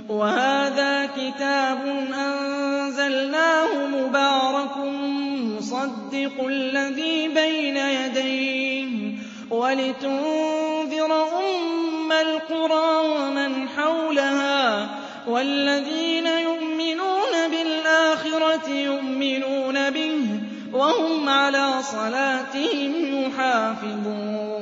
وَهَٰذَا كِتَابٌ أَنزَلْنَاهُ مُبَارَكٌ مُّصَدِّقُ الَّذِي بَيْنَ يَدَيْهِ وَلِتُنذِرَ أُمَّ الْقُرَىٰ وَمَنْ حَوْلَهَا وَالَّذِينَ يُؤْمِنُونَ بِالْآخِرَةِ يُؤْمِنُونَ بِهِ وَهُمْ عَلَىٰ صَلَاتِهِمْ يُحَافِظُونَ